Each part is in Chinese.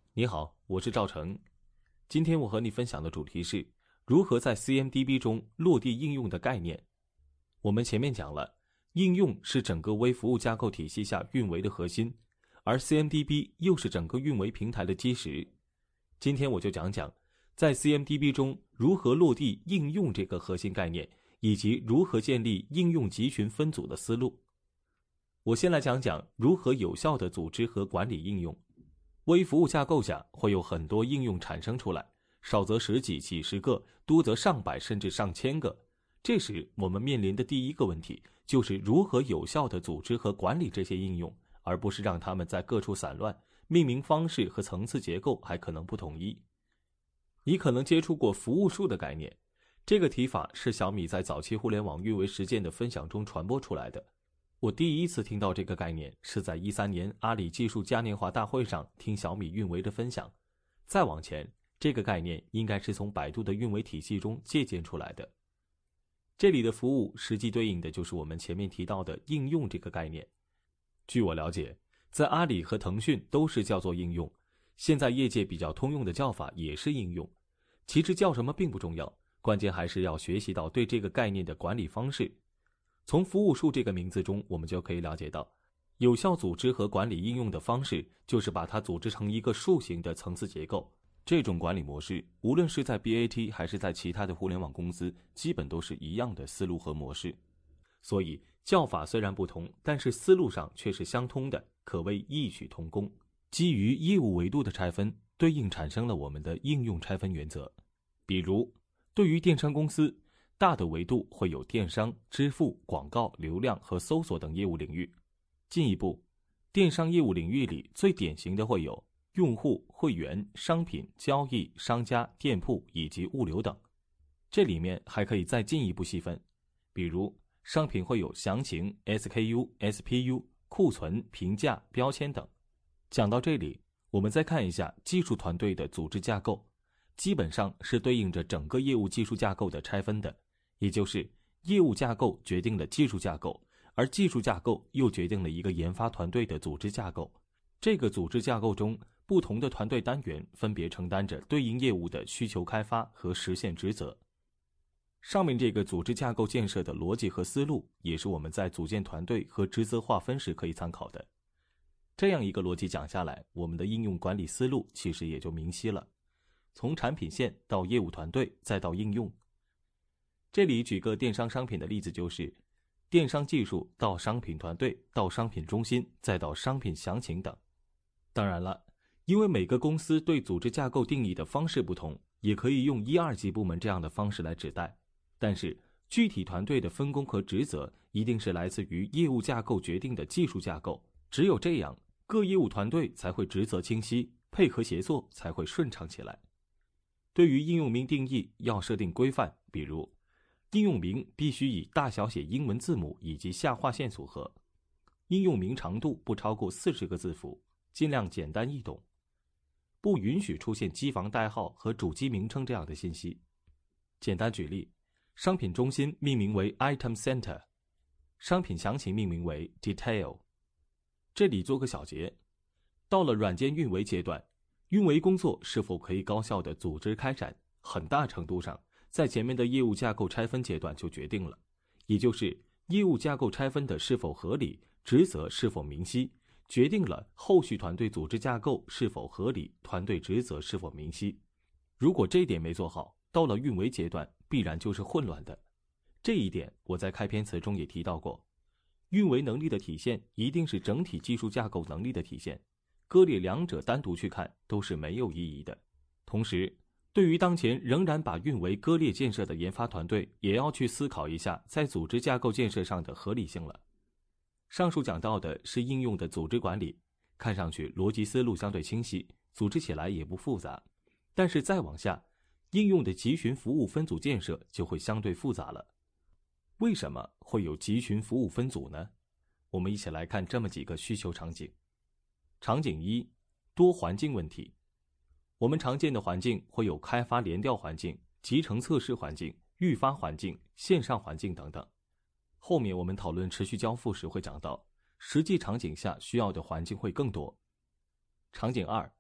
你好，我是赵成。今天我和你分享的主题是如何在 CMDB 中落地应用的概念。我们前面讲了，应用是整个微服务架构体系下运维的核心，而 CMDB 又是整个运维平台的基石。今天我就讲讲在 CMDB 中如何落地应用这个核心概念，以及如何建立应用集群分组的思路。我先来讲讲如何有效地组织和管理应用。微服务架构下会有很多应用产生出来，少则十几、几十个，多则上百甚至上千个。这时我们面临的第一个问题就是如何有效地组织和管理这些应用，而不是让它们在各处散乱，命名方式和层次结构还可能不统一。你可能接触过服务树的概念，这个提法是小米在早期互联网运维实践的分享中传播出来的。我第一次听到这个概念是在13年阿里技术嘉年华大会上听小米运维的分享。再往前，这个概念应该是从百度的运维体系中借鉴出来的。这里的服务实际对应的就是我们前面提到的应用这个概念。据我了解，在阿里和腾讯都是叫做应用，现在业界比较通用的叫法也是应用。其实叫什么并不重要，关键还是要学习到对这个概念的管理方式。从服务树这个名字中，我们就可以了解到，有效组织和管理应用的方式就是把它组织成一个树形的层次结构。这种管理模式，无论是在 BAT 还是在其他的互联网公司，基本都是一样的思路和模式。所以叫法虽然不同，但是思路上却是相通的，可谓异曲同工。基于业务维度的拆分，对应产生了我们的应用拆分原则。比如，对于电商公司，大的维度会有电商、支付、广告、流量和搜索等业务领域。进一步，电商业务领域里最典型的会有用户、会员、商品、交易、商家、店铺以及物流等。这里面还可以再进一步细分，比如商品会有详情、SKU、SPU、库存、评价、标签等。讲到这里，我们再看一下技术团队的组织架构，基本上是对应着整个业务技术架构的拆分的。也就是业务架构决定了技术架构，而技术架构又决定了一个研发团队的组织架构。这个组织架构中，不同的团队单元分别承担着对应业务的需求开发和实现职责。上面这个组织架构建设的逻辑和思路，也是我们在组建团队和职责划分时可以参考的。这样一个逻辑讲下来，我们的应用管理思路其实也就明晰了。从产品线到业务团队，再到应用。这里举个电商商品的例子，就是电商技术到商品团队，到商品中心，再到商品详情等。当然了，因为每个公司对组织架构定义的方式不同，也可以用1、2级部门这样的方式来指代。但是具体团队的分工和职责一定是来自于业务架构决定的技术架构，只有这样，各业务团队才会职责清晰，配合协作才会顺畅起来。对于应用名定义要设定规范，比如应用名必须以大小写英文字母以及下划线组合，应用名长度不超过40个字符，尽量简单易懂，不允许出现机房代号和主机名称这样的信息。简单举例，商品中心命名为 Item Center， 商品详情命名为 Detail。 这里做个小结，到了软件运维阶段，运维工作是否可以高效地组织开展，很大程度上在前面的业务架构拆分阶段就决定了，也就是业务架构拆分的是否合理，职责是否明晰，决定了后续团队组织架构是否合理，团队职责是否明晰。如果这点没做好，到了运维阶段必然就是混乱的。这一点我在开篇词中也提到过，运维能力的体现一定是整体技术架构能力的体现，割裂两者单独去看都是没有意义的。同时，对于当前仍然把运维割裂建设的研发团队，也要去思考一下在组织架构建设上的合理性了。上述讲到的是应用的组织管理，看上去逻辑思路相对清晰，组织起来也不复杂。但是再往下，应用的集群服务分组建设就会相对复杂了。为什么会有集群服务分组呢？我们一起来看这么几个需求场景。场景1，多环境问题。我们常见的环境会有开发联调环境、集成测试环境、预发环境、线上环境等等。后面我们讨论持续交付时会讲到，实际场景下需要的环境会更多。场景2，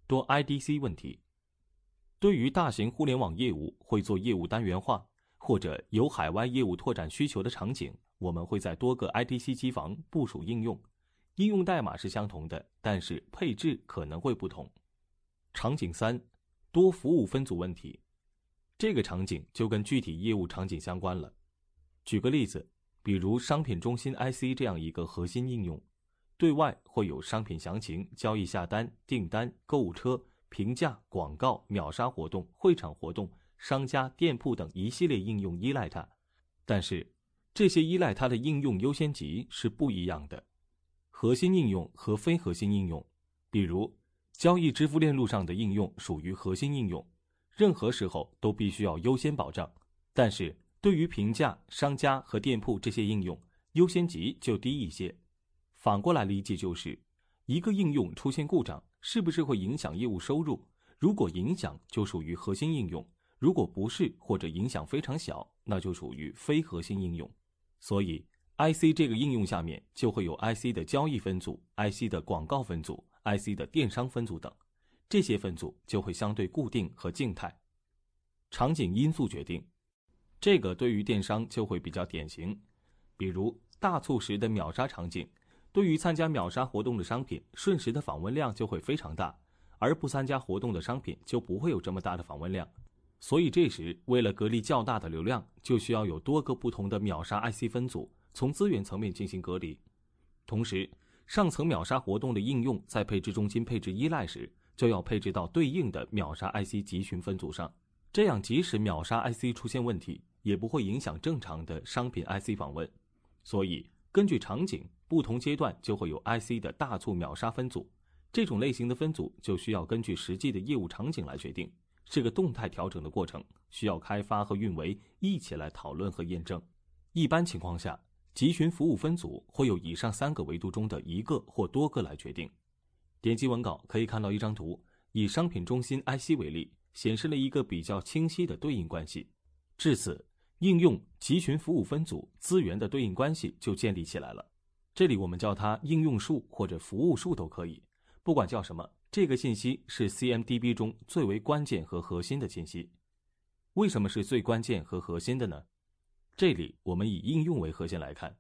多 IDC 问题。对于大型互联网业务会做业务单元化，或者有海外业务拓展需求的场景，我们会在多个 IDC 机房部署应用，应用代码是相同的，但是配置可能会不同。场景3，多服务分组问题。这个场景就跟具体业务场景相关了。举个例子，比如商品中心 IC 这样一个核心应用，对外会有商品详情、交易下单、订单、购物车、评价、广告、秒杀活动、会场活动、商家、店铺等一系列应用依赖它，但是这些依赖它的应用优先级是不一样的。核心应用和非核心应用，比如交易支付链路上的应用属于核心应用，任何时候都必须要优先保障，但是对于评价、商家和店铺这些应用，优先级就低一些。反过来理解就是，一个应用出现故障，是不是会影响业务收入？如果影响，就属于核心应用；如果不是，或者影响非常小，那就属于非核心应用。所以 IC 这个应用下面就会有 IC 的交易分组、IC 的广告分组、IC 的电商分组等，这些分组就会相对固定和静态。场景因素决定，这个对于电商就会比较典型，比如大促时的秒杀场景，对于参加秒杀活动的商品，瞬时的访问量就会非常大，而不参加活动的商品就不会有这么大的访问量。所以这时为了隔离较大的流量，就需要有多个不同的秒杀 IC 分组，从资源层面进行隔离。同时，上层秒杀活动的应用在配置中心配置依赖时，就要配置到对应的秒杀 IC 集群分组上，这样即使秒杀 IC 出现问题，也不会影响正常的商品 IC 访问。所以根据场景，不同阶段就会有 IC 的大促秒杀分组，这种类型的分组就需要根据实际的业务场景来决定，是个动态调整的过程，需要开发和运维一起来讨论和验证。一般情况下，集群服务分组会有以上3个维度中的一个或多个来决定。点击文稿可以看到一张图，以商品中心 IC 为例，显示了一个比较清晰的对应关系。至此，应用集群服务分组资源的对应关系就建立起来了。这里我们叫它应用数或者服务数都可以，不管叫什么，这个信息是 CMDB 中最为关键和核心的信息。为什么是最关键和核心的呢？这里我们以应用为核心来看，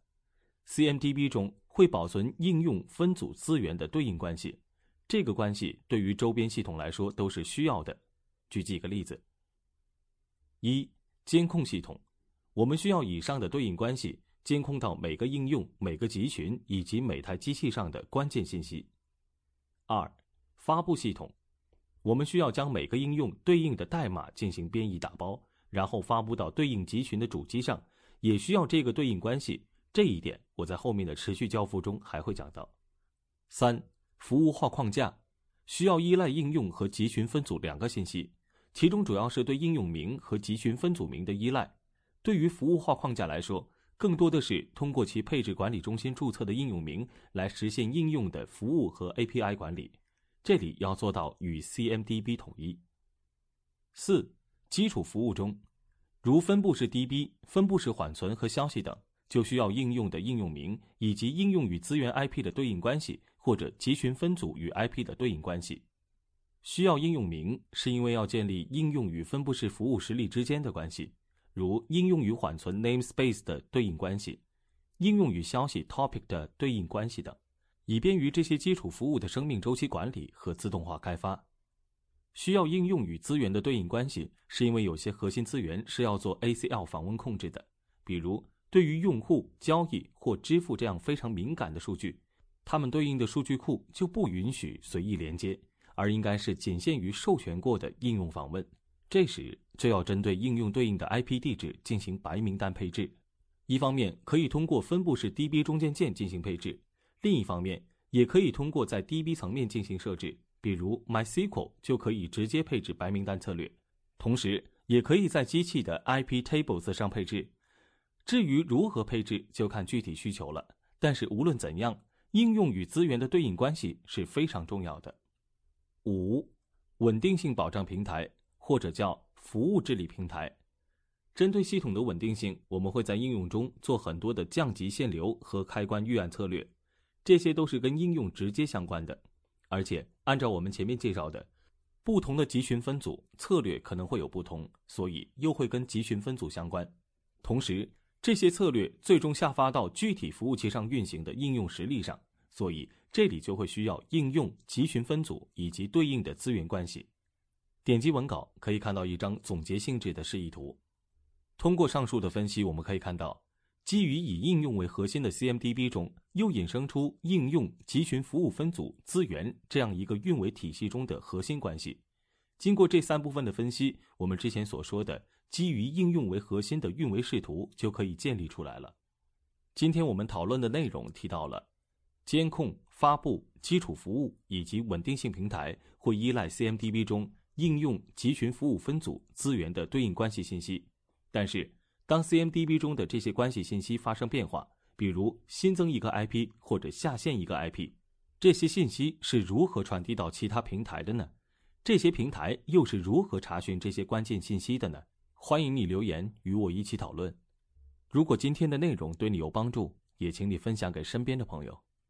CMDB 中会保存应用分组资源的对应关系，这个关系对于周边系统来说都是需要的。举几个例子。1. 监控系统，我们需要以上的对应关系监控到每个应用、每个集群以及每台机器上的关键信息。2. 发布系统，我们需要将每个应用对应的代码进行编译打包，然后发布到对应集群的主机上，也需要这个对应关系，这一点我在后面的持续交付中还会讲到。3. 服务化框架，需要依赖应用和集群分组2个信息，其中主要是对应用名和集群分组名的依赖。对于服务化框架来说，更多的是通过其配置管理中心注册的应用名来实现应用的服务和 API 管理，这里要做到与 CMDB 统一。4. 基础服务中，如分布式 DB、分布式缓存和消息等，就需要应用的应用名以及应用与资源 IP 的对应关系，或者集群分组与 IP 的对应关系。需要应用名是因为要建立应用与分布式服务实例之间的关系，如应用与缓存 namespace 的对应关系，应用与消息 topic 的对应关系等，以便于这些基础服务的生命周期管理和自动化开发。需要应用与资源的对应关系，是因为有些核心资源是要做 ACL 访问控制的，比如对于用户、交易或支付这样非常敏感的数据，它们对应的数据库就不允许随意连接，而应该是仅限于授权过的应用访问。这时就要针对应用对应的 IP 地址进行白名单配置，一方面可以通过分布式 DB 中间件进行配置，另一方面也可以通过在 DB 层面进行设置，比如 MySQL 就可以直接配置白名单策略，同时也可以在机器的 IP tables 上配置。至于如何配置就看具体需求了，但是无论怎样，应用与资源的对应关系是非常重要的。5. 稳定性保障平台，或者叫服务治理平台。针对系统的稳定性，我们会在应用中做很多的降级限流和开关预案策略，这些都是跟应用直接相关的。而且按照我们前面介绍的， 不同的集群分组策略可能会有不同，所以又会跟集群分组相关。同时，这些策略最终下发到具体服务器上运行的应用实例上，所以这里就会需要应用、集群分组以及对应的资源关系。点击文稿可以看到一张总结性质的示意图。通过上述的分析，我们可以看到，基于以应用为核心的 CMDB 中，又衍生出应用、集群服务分组、资源这样一个运维体系中的核心关系。经过这3部分的分析，我们之前所说的基于应用为核心的运维视图就可以建立出来了。今天我们讨论的内容提到了监控、发布、基础服务以及稳定性平台会依赖 CMDB 中应用、集群服务分组、资源的对应关系信息。但是当 CMDB 中的这些关系信息发生变化，比如新增一个 IP 或者下线一个 IP， 这些信息是如何传递到其他平台的呢？这些平台又是如何查询这些关键信息的呢？欢迎你留言与我一起讨论。如果今天的内容对你有帮助，也请你分享给身边的朋友。